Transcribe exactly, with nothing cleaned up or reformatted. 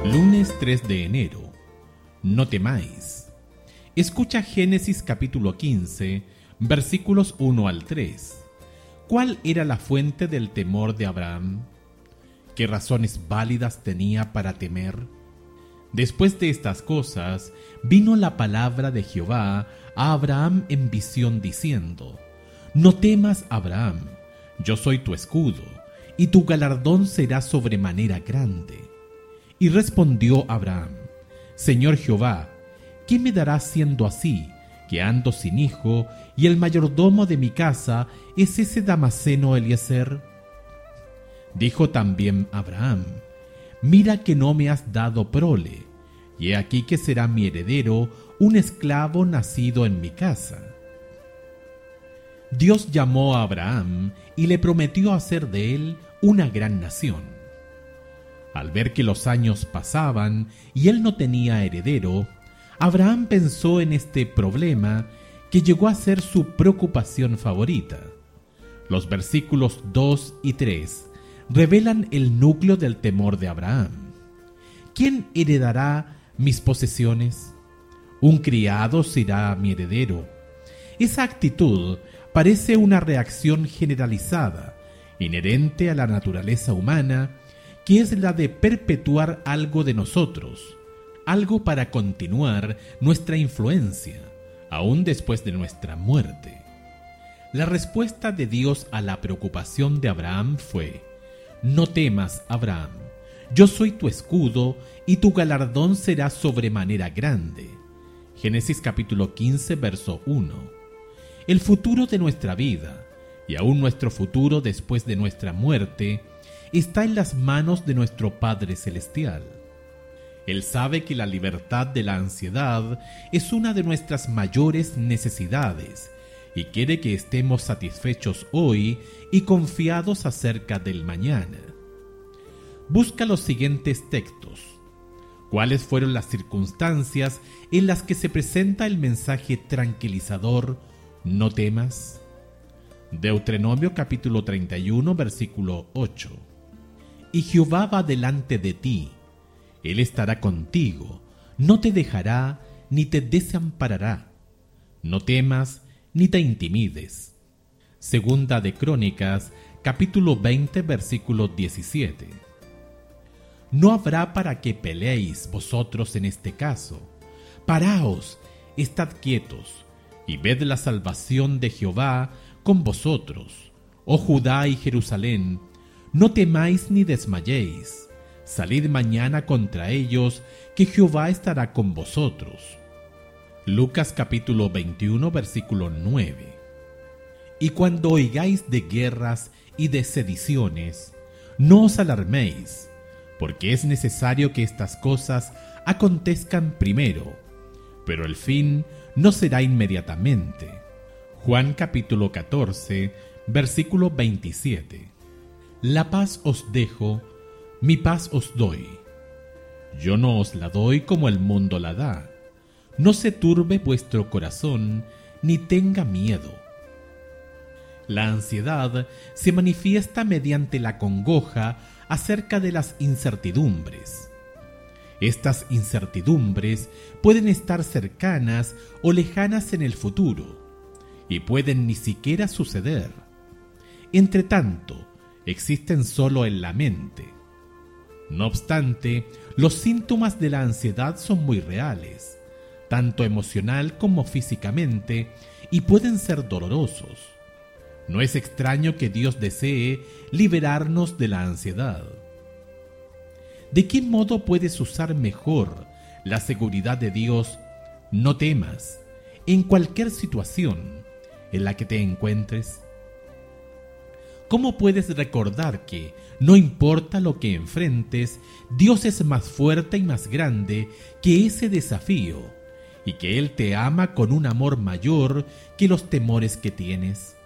Lunes tres de enero. No temáis. Escucha Génesis capítulo quince, versículos uno al tres. ¿Cuál era la fuente del temor de Abraham? ¿Qué razones válidas tenía para temer? Después de estas cosas, vino la palabra de Jehová a Abraham en visión diciendo: No temas, Abraham, yo soy tu escudo, y tu galardón será sobremanera grande. Y respondió Abraham: Señor Jehová, ¿qué me darás siendo así, que ando sin hijo, y el mayordomo de mi casa es ese Damaseno Eliezer? Dijo también Abraham: Mira que no me has dado prole, y he aquí que será mi heredero un esclavo nacido en mi casa. Dios llamó a Abraham y le prometió hacer de él una gran nación. Al ver que los años pasaban y él no tenía heredero, Abraham pensó en este problema que llegó a ser su preocupación favorita. Los versículos dos y tres revelan el núcleo del temor de Abraham. ¿Quién heredará mis posesiones? Un criado será mi heredero. Esa actitud parece una reacción generalizada, inherente a la naturaleza humana, que es la de perpetuar algo de nosotros, algo para continuar nuestra influencia, aún después de nuestra muerte. La respuesta de Dios a la preocupación de Abraham fue: No temas, Abraham, yo soy tu escudo, y tu galardón será sobremanera grande. Génesis capítulo quince, verso uno. El futuro de nuestra vida, y aún nuestro futuro después de nuestra muerte, está en las manos de nuestro Padre Celestial. Él sabe que la libertad de la ansiedad es una de nuestras mayores necesidades y quiere que estemos satisfechos hoy y confiados acerca del mañana. Busca los siguientes textos. ¿Cuáles fueron las circunstancias en las que se presenta el mensaje tranquilizador «No temas»? Deuteronomio capítulo treinta y uno, versículo ocho. Y Jehová va delante de ti, Él estará contigo, no te dejará ni te desamparará. No temas ni te intimides. Segunda de Crónicas, capítulo veinte, versículo diecisiete. No habrá para que peleéis vosotros en este caso. Paraos, estad quietos, y ved la salvación de Jehová con vosotros, oh Judá y Jerusalén. No temáis ni desmayéis. Salid mañana contra ellos, que Jehová estará con vosotros. Lucas capítulo veintiuno, versículo nueve. Y cuando oigáis de guerras y de sediciones, no os alarméis, porque es necesario que estas cosas acontezcan primero, pero el fin no será inmediatamente. Juan capítulo catorce, versículo veintisiete. La paz os dejo, mi paz os doy. Yo no os la doy como el mundo la da. No se turbe vuestro corazón, ni tenga miedo. La ansiedad se manifiesta mediante la congoja acerca de las incertidumbres. Estas incertidumbres pueden estar cercanas o lejanas en el futuro, y pueden ni siquiera suceder. Entre tanto, existen solo en la mente. No obstante, los síntomas de la ansiedad son muy reales, tanto emocional como físicamente, y pueden ser dolorosos. No es extraño que Dios desee liberarnos de la ansiedad. ¿De qué modo puedes usar mejor la seguridad de Dios? No temas, en cualquier situación en la que te encuentres. ¿Cómo puedes recordar que, no importa lo que enfrentes, Dios es más fuerte y más grande que ese desafío, y que Él te ama con un amor mayor que los temores que tienes?